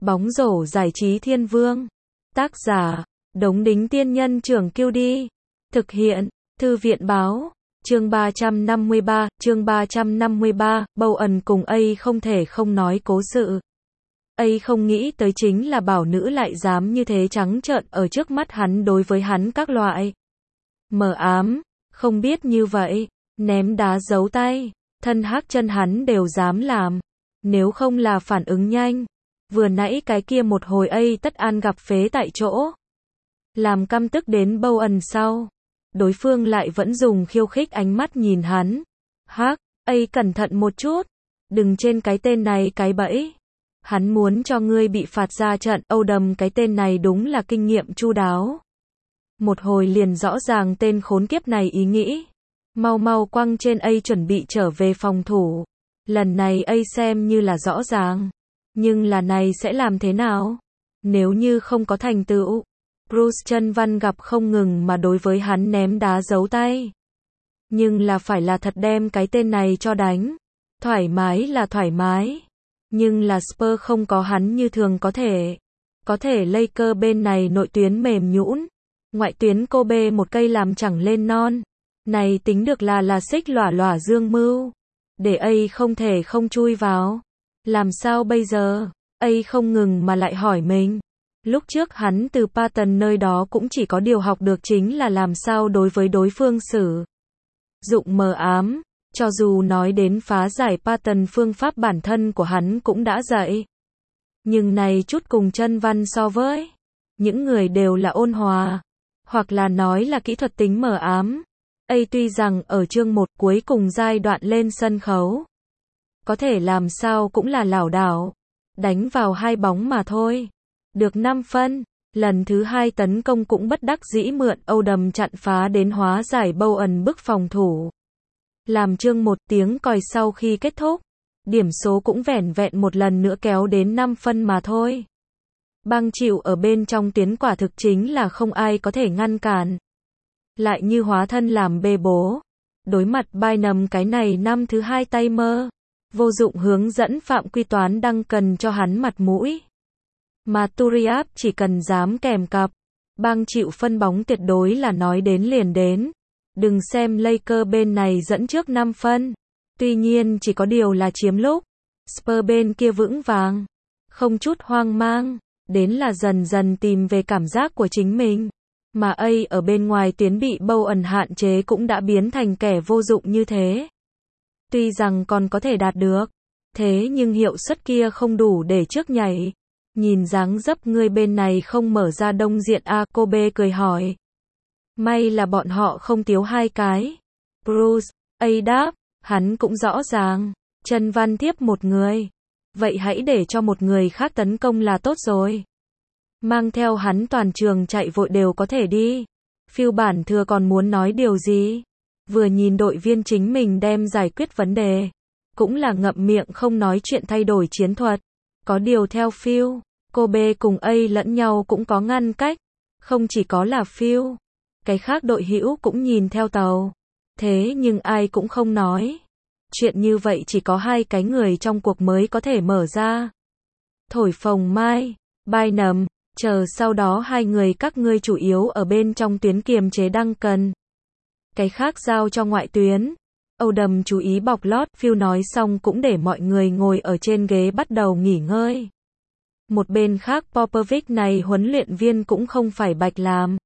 Bóng rổ giải trí thiên vương. Tác giả, Đống Đính Tiên Nhân Trưởng Kiêu Đi. Thực hiện, Thư viện Báo. Chương 353, Bowen cùng A không thể không nói cố sự. A không nghĩ tới chính là bảo nữ lại dám như thế trắng trợn ở trước mắt hắn đối với hắn các loại mờ ám, không biết như vậy, ném đá giấu tay, thân hắc chân hắn đều dám làm, nếu không là phản ứng nhanh. Vừa nãy cái kia một hồi A tất an gặp phế tại chỗ, làm căm tức đến Bowen sau. Đối phương lại vẫn dùng khiêu khích ánh mắt nhìn hắn. Hắc, A cẩn thận một chút, đừng trên cái tên này cái bẫy. Hắn muốn cho ngươi bị phạt ra trận. Odom cái tên này đúng là kinh nghiệm chu đáo. Một hồi liền rõ ràng tên khốn kiếp này ý nghĩ. Mau mau quăng trên A chuẩn bị trở về phòng thủ. Lần này A xem như là rõ ràng. Nhưng là này sẽ làm thế nào? Nếu như không có thành tựu. Bruce chân văn gặp không ngừng mà đối với hắn ném đá giấu tay. Nhưng là phải là thật đem cái tên này cho đánh. Thoải mái là thoải mái. Nhưng là Spurs không có hắn như thường có thể. Có thể Lakers bên này nội tuyến mềm nhũn, ngoại tuyến Kobe một cây làm chẳng lên non. Này tính được là xích lỏa lỏa dương mưu. Để A không thể không chui vào. Làm sao bây giờ? A không ngừng mà lại hỏi mình. Lúc trước hắn từ Patton nơi đó cũng chỉ có điều học được chính là làm sao đối với đối phương sử dụng mờ ám. Cho dù nói đến phá giải Patton phương pháp bản thân của hắn cũng đã dạy. Nhưng này chút cùng chân văn so với những người đều là ôn hòa, hoặc là nói là kỹ thuật tính mờ ám. A tuy rằng ở chương 1 cuối cùng giai đoạn lên sân khấu, có thể làm sao cũng là lảo đảo, đánh vào 2 bóng mà thôi. Được 5 phân, lần thứ 2 tấn công cũng bất đắc dĩ mượn Odom chặn phá đến hóa giải Bowen bức phòng thủ. Làm chương 1 tiếng còi sau khi kết thúc, điểm số cũng vẻn vẹn một lần nữa kéo đến 5 phân mà thôi. Băng chịu ở bên trong tuyến quả thực chính là không ai có thể ngăn cản. Lại như hóa thân làm bê bố. Đối mặt Bynum cái này năm thứ 2 tay mơ, vô dụng hướng dẫn phạm quy toán đăng cần cho hắn mặt mũi. Mà Turiaf chỉ cần dám kèm cặp, băng chịu phân bóng tuyệt đối là nói đến liền đến. Đừng xem Lakers bên này dẫn trước 5 phân. Tuy nhiên chỉ có điều là chiếm lúc. Spurs bên kia vững vàng. Không chút hoang mang. Đến là dần dần tìm về cảm giác của chính mình. Mà A ở bên ngoài tuyến bị Bowen hạn chế cũng đã biến thành kẻ vô dụng như thế. Tuy rằng còn có thể đạt được. Thế nhưng hiệu suất kia không đủ để trước nhảy. Nhìn dáng dấp người bên này không mở ra đông diện A. Kobe cười hỏi. May là bọn họ không thiếu 2 cái. Bruce, A đáp, hắn cũng rõ ràng. Chân văn tiếp một người. Vậy hãy để cho một người khác tấn công là tốt rồi. Mang theo hắn toàn trường chạy vội đều có thể đi. Phiêu bản thừa còn muốn nói điều gì? Vừa nhìn đội viên chính mình đem giải quyết vấn đề. Cũng là ngậm miệng không nói chuyện thay đổi chiến thuật. Có điều theo Phil, Kobe cùng A lẫn nhau cũng có ngăn cách. Không chỉ có là Phil. Cái khác đội hữu cũng nhìn theo tàu. Thế nhưng ai cũng không nói. Chuyện như vậy chỉ có 2 cái người trong cuộc mới có thể mở ra. Thổi phồng mai, Bynum, chờ sau đó 2 người các ngươi chủ yếu ở bên trong tuyến kiềm chế đăng cần. Cái khác giao cho ngoại tuyến. Odom chú ý bọc lót. Phil nói xong cũng để mọi người ngồi ở trên ghế bắt đầu nghỉ ngơi. Một bên khác Popovich này huấn luyện viên cũng không phải bạch làm.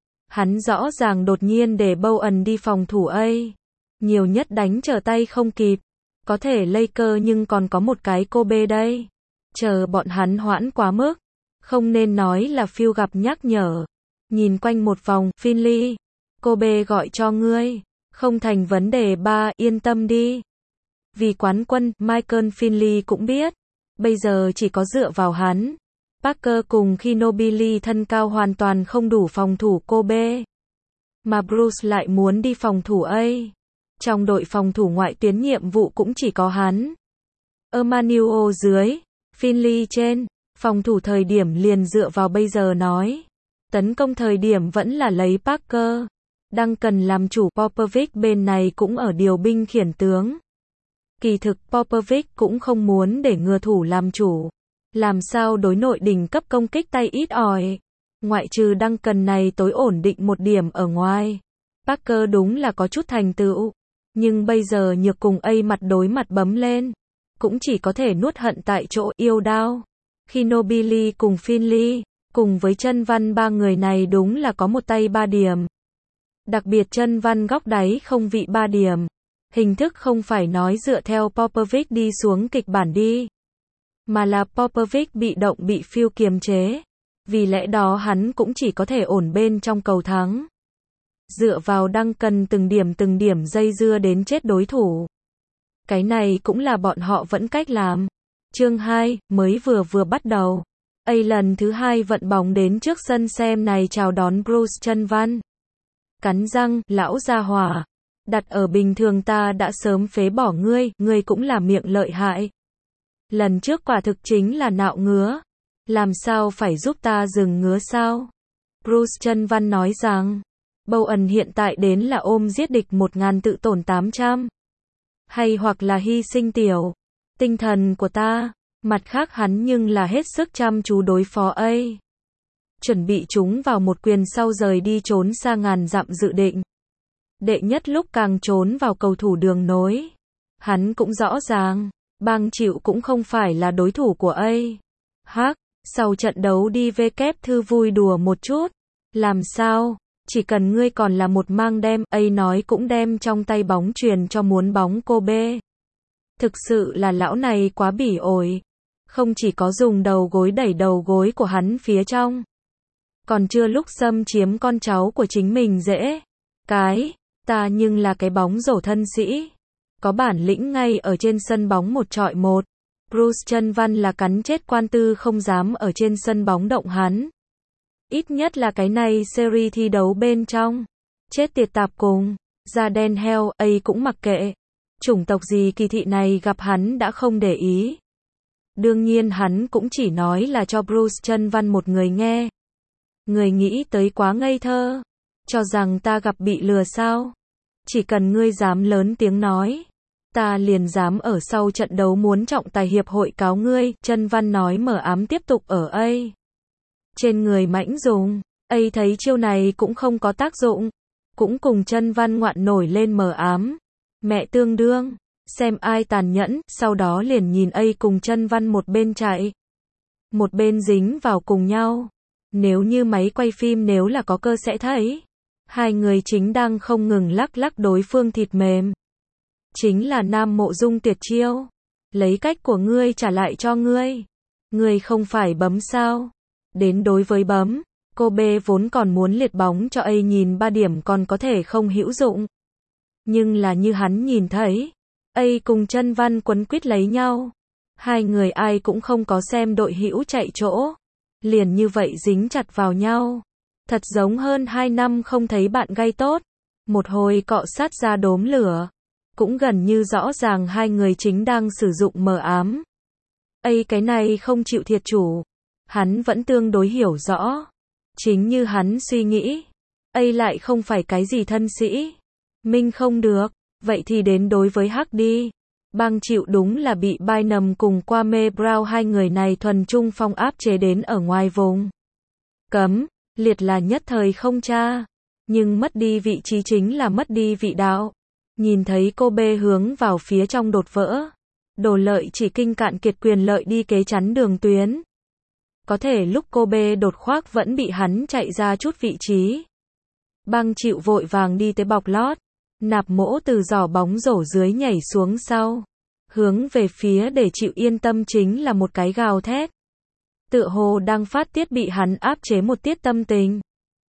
Hắn rõ ràng đột nhiên để Bowen đi phòng thủ A. Nhiều nhất đánh trở tay không kịp. Có thể Lakers nhưng còn có một cái Kobe đây. Chờ bọn hắn hoãn quá mức. Không nên nói là Phil gặp nhắc nhở. Nhìn quanh một vòng, Finley. Kobe gọi cho ngươi. Không thành vấn đề ba, yên tâm đi. Vì quán quân, Michael Finley cũng biết. Bây giờ chỉ có dựa vào hắn. Parker cùng Ginobili thân cao hoàn toàn không đủ phòng thủ Kobe. Mà Bruce lại muốn đi phòng thủ A. Trong đội phòng thủ ngoại tuyến nhiệm vụ cũng chỉ có hắn. Emmanuel dưới, Finley trên, phòng thủ thời điểm liền dựa vào bây giờ nói. Tấn công thời điểm vẫn là lấy Parker. Đang cần làm chủ. Popovich bên này cũng ở điều binh khiển tướng. Kỳ thực Popovich cũng không muốn để ngừa thủ làm chủ. Làm sao đối nội đỉnh cấp công kích tay ít ỏi. Ngoại trừ Duncan này tối ổn định một điểm ở ngoài. Parker đúng là có chút thành tựu. Nhưng bây giờ nhược cùng A mặt đối mặt bấm lên. Cũng chỉ có thể nuốt hận tại chỗ yêu đao. Khi Nobili cùng Finley, cùng với Chân Văn ba người này đúng là có một tay 3 điểm. Đặc biệt Chân Văn góc đáy không vị 3 điểm. Hình thức không phải nói dựa theo Popovich đi xuống kịch bản đi. Mà là Popovich bị động bị Phil kiềm chế. Vì lẽ đó hắn cũng chỉ có thể ổn bên trong cầu thắng. Dựa vào Duncan từng điểm dây dưa đến chết đối thủ. Cái này cũng là bọn họ vẫn cách làm. Chương 2, mới vừa bắt đầu. A lần thứ 2 vận bóng đến trước sân xem này chào đón Bruce Chân Văn. Cắn răng, lão gia hỏa. Đặt ở bình thường ta đã sớm phế bỏ ngươi cũng là miệng lợi hại. Lần trước quả thực chính là nạo ngứa. Làm sao phải giúp ta dừng ngứa sao? Bruce Chân Văn nói rằng, Bowen hiện tại đến là ôm giết địch 1000 tự tổn 800. Hay hoặc là hy sinh tiểu tinh thần của ta. Mặt khác hắn nhưng là hết sức chăm chú đối phó A. Chuẩn bị chúng vào một quyền sau rời đi trốn xa ngàn dặm dự định. Đệ nhất lúc càng trốn vào cầu thủ đường nối. Hắn cũng rõ ràng, Bang Chịu cũng không phải là đối thủ của A. Sau trận đấu đi về kép thư vui đùa một chút. Làm sao? Chỉ cần ngươi còn là một mang đem, A nói cũng đem trong tay bóng truyền cho muốn bóng Kobe. Thực sự là lão này quá bỉ ổi. Không chỉ có dùng đầu gối đẩy đầu gối của hắn phía trong. Còn chưa lúc xâm chiếm con cháu của chính mình dễ. Ta nhưng là cái bóng rổ thân sĩ. Có bản lĩnh ngay ở trên sân bóng 1 chọi 1. Bruce Chân Văn là cắn chết quan tư không dám ở trên sân bóng động hắn. Ít nhất là cái này series thi đấu bên trong. Chết tiệt tạp cùng. Da đen heo, A cũng mặc kệ. Chủng tộc gì kỳ thị này gặp hắn đã không để ý. Đương nhiên hắn cũng chỉ nói là cho Bruce Chân Văn một người nghe. Người nghĩ tới quá ngây thơ. Cho rằng ta gặp bị lừa sao? Chỉ cần ngươi dám lớn tiếng nói. Ta liền dám ở sau trận đấu muốn trọng tài hiệp hội cáo ngươi. Chân Văn nói mở ám tiếp tục ở A. Trên người mãnh dùng. A thấy chiêu này cũng không có tác dụng. Cũng cùng Chân Văn ngoạn nổi lên mở ám. Mẹ tương đương. Xem ai tàn nhẫn, sau đó liền nhìn A cùng Chân Văn một bên chạy. Một bên dính vào cùng nhau. Nếu như máy quay phim nếu là có cơ sẽ thấy. Hai người chính đang không ngừng lắc đối phương thịt mềm. Chính là Nam Mộ Dung tuyệt chiêu. Lấy cách của ngươi trả lại cho ngươi. Ngươi không phải bấm sao? Đến đối với bấm, Kobe vốn còn muốn liệt bóng cho A nhìn 3 điểm còn có thể không hữu dụng. Nhưng là như hắn nhìn thấy, A cùng Chân Văn quấn quýt lấy nhau. Hai người ai cũng không có xem đội hữu chạy chỗ. Liền như vậy dính chặt vào nhau. Thật giống hơn 2 năm không thấy bạn gay tốt. Một hồi cọ sát ra đốm lửa. Cũng gần như rõ ràng hai người chính đang sử dụng mờ ám. A cái này không chịu thiệt chủ. Hắn vẫn tương đối hiểu rõ. Chính như hắn suy nghĩ. A lại không phải cái gì thân sĩ. Minh không được. Vậy thì đến đối với Hắc đi. Bang Chịu đúng là bị Bynum cùng Kwame Brown hai người này thuần trung phong áp chế đến ở ngoài vùng cấm. Liệt là nhất thời không cha. Nhưng mất đi vị trí chính là mất đi vị đạo. Nhìn thấy Kobe hướng vào phía trong đột vỡ. Đồ Lợi chỉ kinh cạn kiệt quyền lợi đi kế chắn đường tuyến. Có thể lúc Kobe đột khoác vẫn bị hắn chạy ra chút vị trí. Bang Chịu vội vàng đi tới bọc lót. Nạp Mỗ từ giỏ bóng rổ dưới nhảy xuống sau. Hướng về phía để Chịu yên tâm chính là một cái gào thét. Tựa hồ đang phát tiết bị hắn áp chế một tiết tâm tình.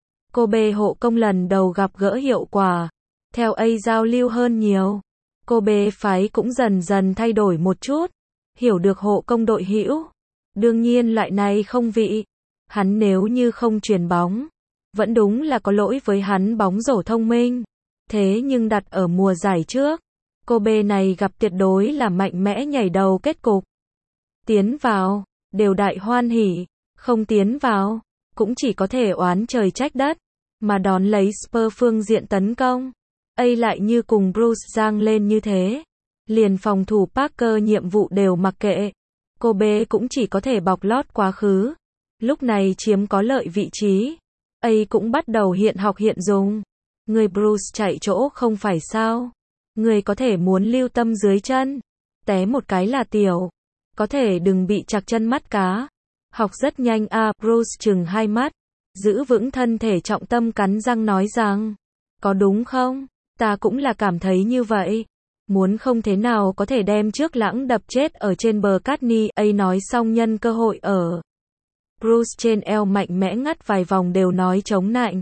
Kobe hộ công lần đầu gặp gỡ hiệu quả. Theo A giao lưu hơn nhiều. Kobe phái cũng dần dần thay đổi một chút. Hiểu được hộ công đội hữu. Đương nhiên loại này không vị. Hắn nếu như không chuyền bóng. Vẫn đúng là có lỗi với hắn bóng rổ thông minh. Thế nhưng đặt ở mùa giải trước. Kobe này gặp tuyệt đối là mạnh mẽ nhảy đầu kết cục. Tiến vào. Đều đại hoan hỉ. Không tiến vào. Cũng chỉ có thể oán trời trách đất. Mà đón lấy Spurs phương diện tấn công. A lại như cùng Bruce giang lên như thế. Liền phòng thủ Parker nhiệm vụ đều mặc kệ. Kobe cũng chỉ có thể bọc lót quá khứ. Lúc này chiếm có lợi vị trí. A cũng bắt đầu hiện học hiện dùng. Người Bruce chạy chỗ không phải sao. Người có thể muốn lưu tâm dưới chân. Té một cái là tiểu. Có thể đừng bị chặt chân mắt cá. Học rất nhanh Bruce chừng hai mắt. Giữ vững thân thể trọng tâm cắn răng nói rằng. Có đúng không? Ta cũng là cảm thấy như vậy. Muốn không thế nào có thể đem trước lãng đập chết ở trên bờ cát ni. A nói xong nhân cơ hội ở Bruce trên eo mạnh mẽ ngắt vài vòng đều nói chống nạnh.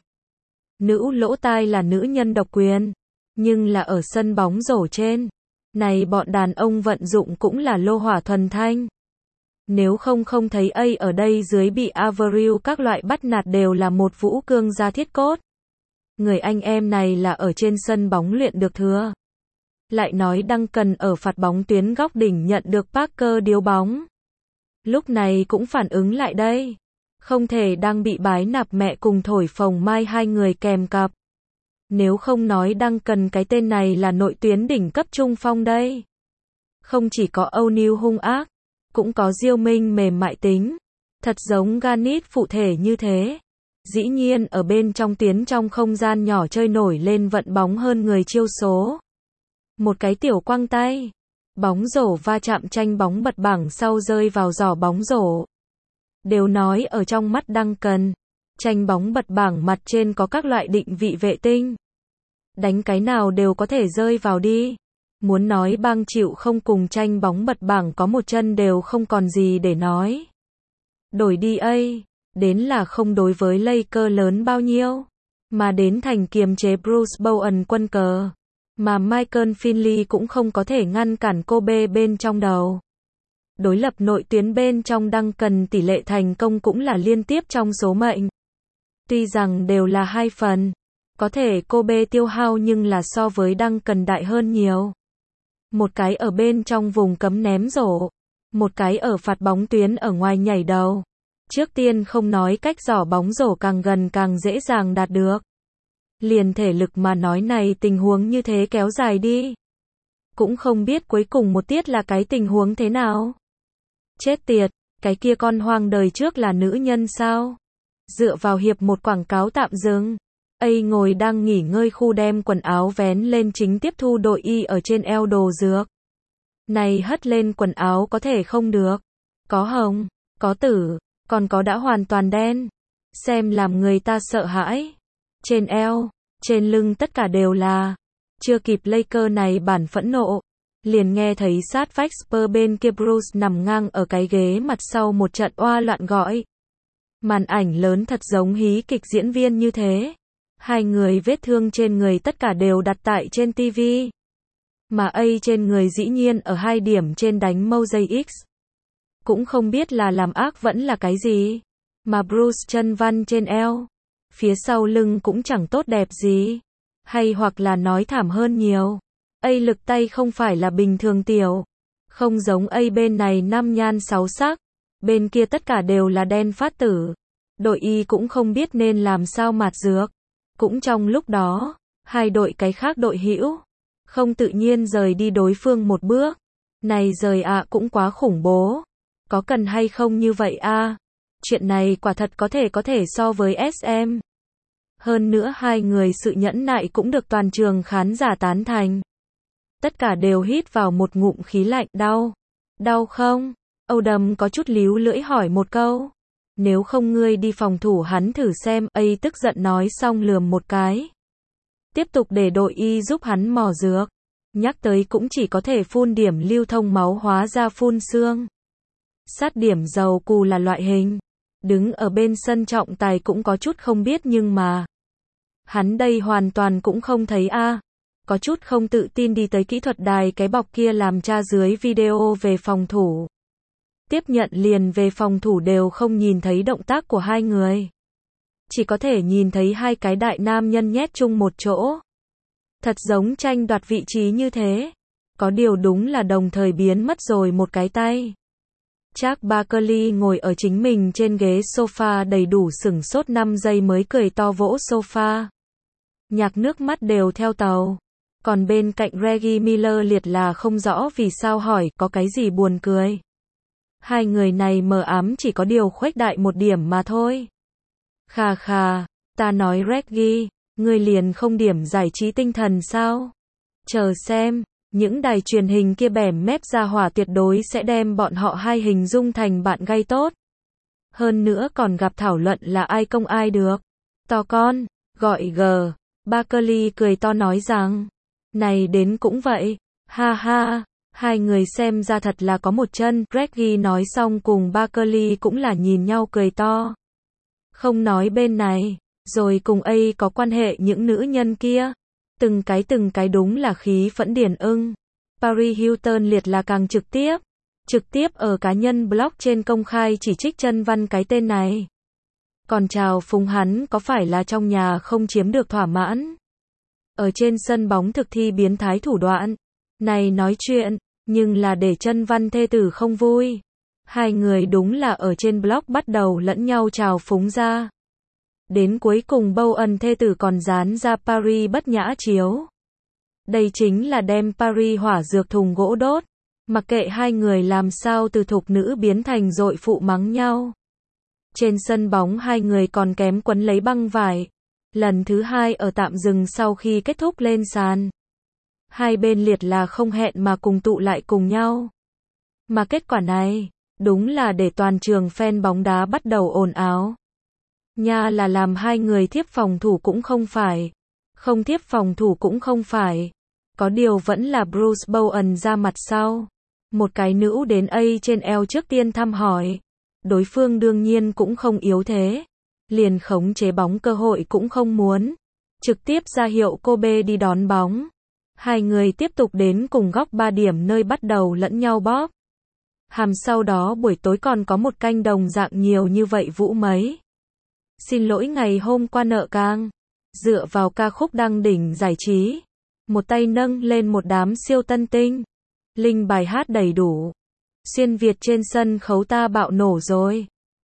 Nữ lỗ tai là nữ nhân độc quyền. Nhưng là ở sân bóng rổ trên. Này bọn đàn ông vận dụng cũng là lô hỏa thuần thanh. Nếu không thấy A ở đây dưới bị Avril các loại bắt nạt đều là một vũ cương gia thiết cốt. Người anh em này là ở trên sân bóng luyện được thừa. Lại nói Duncan ở phạt bóng tuyến góc đỉnh nhận được Parker điếu bóng. Lúc này cũng phản ứng lại đây. Không thể đang bị bái nạp mẹ cùng thổi phồng mai hai người kèm cặp. Nếu không nói Duncan cái tên này là nội tuyến đỉnh cấp trung phong đây. Không chỉ có O'Neal hung ác, cũng có Diêu Minh mềm mại tính. Thật giống Garnett phụ thể như thế. Dĩ nhiên ở bên trong tuyến trong không gian nhỏ chơi nổi lên vận bóng hơn người chiêu số. Một cái tiểu quăng tay. Bóng rổ va chạm tranh bóng bật bảng sau rơi vào giỏ bóng rổ. Đều nói ở trong mắt Duncan, tranh bóng bật bảng mặt trên có các loại định vị vệ tinh. Đánh cái nào đều có thể rơi vào đi. Muốn nói bang chịu không cùng tranh bóng bật bảng có một chân đều không còn gì để nói. Đổi đi A, đến là không đối với Lakers lớn bao nhiêu, mà đến thành kiềm chế Bruce Bowen quân cờ. Mà Michael Finley cũng không có thể ngăn cản Kobe bên trong đầu. Đối lập nội tuyến bên trong Duncan tỷ lệ thành công cũng là liên tiếp trong số mệnh. Tuy rằng đều là hai phần, có thể Kobe tiêu hao nhưng là so với Duncan đại hơn nhiều. Một cái ở bên trong vùng cấm ném rổ, một cái ở phạt bóng tuyến ở ngoài nhảy đầu. Trước tiên không nói cách giỏ bóng rổ càng gần càng dễ dàng đạt được. Liền thể lực mà nói này tình huống như thế kéo dài đi. Cũng không biết cuối cùng một tiết là cái tình huống thế nào. Chết tiệt, cái kia con hoang đời trước là nữ nhân sao? Dựa vào hiệp một quảng cáo tạm dừng. A ngồi đang nghỉ ngơi khu đem quần áo vén lên chính tiếp thu đội y ở trên eo đồ dược. Này hất lên quần áo có thể không được. Có hồng, có tử, còn có đã hoàn toàn đen. Xem làm người ta sợ hãi. Trên eo, trên lưng tất cả đều là. Chưa kịp Lakers này bản phẫn nộ. Liền nghe thấy sát vách Spurs bên kia Bruce nằm ngang ở cái ghế mặt sau một trận oa loạn gọi. Màn ảnh lớn thật giống hí kịch diễn viên như thế. Hai người vết thương trên người tất cả đều đặt tại trên TV. Mà A trên người dĩ nhiên ở hai điểm trên đánh Mosaic X. Cũng không biết là làm ác vẫn là cái gì. Mà Bruce chân văn trên eo. Phía sau lưng cũng chẳng tốt đẹp gì. Hay hoặc là nói thảm hơn nhiều. A lực tay không phải là bình thường tiểu. Không giống A bên này năm nhan sáu sắc. Bên kia tất cả đều là đen phát tử. Đội y cũng không biết nên làm sao mạt dược. Cũng trong lúc đó, hai đội cái khác đội hữu không tự nhiên rời đi đối phương một bước. Này rời cũng quá khủng bố. Có cần hay không như vậy Chuyện này quả thật có thể so với SM. Hơn nữa hai người sự nhẫn nại cũng được toàn trường khán giả tán thành. Tất cả đều hít vào một ngụm khí lạnh. Đau. Đau không? Odom có chút líu lưỡi hỏi một câu. Nếu không ngươi đi phòng thủ hắn thử xem. A tức giận nói xong lườm một cái. Tiếp tục để đội y giúp hắn mò dược. Nhắc tới cũng chỉ có thể phun điểm lưu thông máu hóa ra phun xương. Sát điểm dầu cù là loại hình. Đứng ở bên sân trọng tài cũng có chút không biết nhưng mà. Hắn đây hoàn toàn cũng không thấy Có chút không tự tin đi tới kỹ thuật đài cái bọc kia làm tra dưới video về phòng thủ. Tiếp nhận liền về phòng thủ đều không nhìn thấy động tác của hai người. Chỉ có thể nhìn thấy hai cái đại nam nhân nhét chung một chỗ. Thật giống tranh đoạt vị trí như thế. Có điều đúng là đồng thời biến mất rồi một cái tay. Charles Barkley ngồi ở chính mình trên ghế sofa đầy đủ sửng sốt 5 giây mới cười to vỗ sofa. Nhạc nước mắt đều theo tàu. Còn bên cạnh Reggie Miller liệt là không rõ vì sao hỏi có cái gì buồn cười. Hai người này mờ ám chỉ có điều khuếch đại một điểm mà thôi. Khà khà, ta nói Reggie, ngươi liền không điểm giải trí tinh thần sao? Chờ xem, những đài truyền hình kia bẻm mép ra hỏa tuyệt đối sẽ đem bọn họ hai hình dung thành bạn gay tốt. Hơn nữa còn gặp thảo luận là ai công ai được. To con, gọi G. Berkeley cười to nói rằng, này đến cũng vậy, ha ha, hai người xem ra thật là có một chân. Reggie nói xong cùng Berkeley cũng là nhìn nhau cười to. Không nói bên này, rồi cùng ấy có quan hệ những nữ nhân kia. Từng cái đúng là khí phẫn điển ưng. Paris Hilton liệt là càng trực tiếp ở cá nhân blog trên công khai chỉ trích Chân Văn cái tên này. Còn chào phúng hắn có phải là trong nhà không chiếm được thỏa mãn. Ở trên sân bóng thực thi biến thái thủ đoạn. Này nói chuyện, nhưng là để Chân Văn thê tử không vui. Hai người đúng là ở trên blog bắt đầu lẫn nhau chào phúng ra. Đến cuối cùng Bowen thê tử còn dán ra Paris bất nhã chiếu. Đây chính là đem Paris hỏa dược thùng gỗ đốt. Mặc kệ hai người làm sao từ thục nữ biến thành dội phụ mắng nhau. Trên sân bóng hai người còn kém quấn lấy băng vải. Lần thứ hai ở tạm dừng sau khi kết thúc lên sàn. Hai bên liệt là không hẹn mà cùng tụ lại cùng nhau. Mà kết quả này, đúng là để toàn trường fan bóng đá bắt đầu ồn ào. Nha là làm hai người thiếp phòng thủ cũng không phải. Không thiếp phòng thủ cũng không phải. Có điều vẫn là Bruce Bowen ra mặt sau. Một cái nữ đến A trên eo trước tiên thăm hỏi. Đối phương đương nhiên cũng không yếu thế. Liền khống chế bóng cơ hội cũng không muốn. Trực tiếp ra hiệu cô B đi đón bóng. Hai người tiếp tục đến cùng góc 3 điểm nơi bắt đầu lẫn nhau bóp. Hàm sau đó buổi tối còn có một canh đồng dạng nhiều như vậy vũ mấy. Xin lỗi ngày hôm qua nợ càng. Dựa vào ca khúc đăng đỉnh giải trí. Một tay nâng lên một đám siêu tân tinh. Linh bài hát đầy đủ. Xuyên Việt trên sân khấu ta bạo nổ rồi.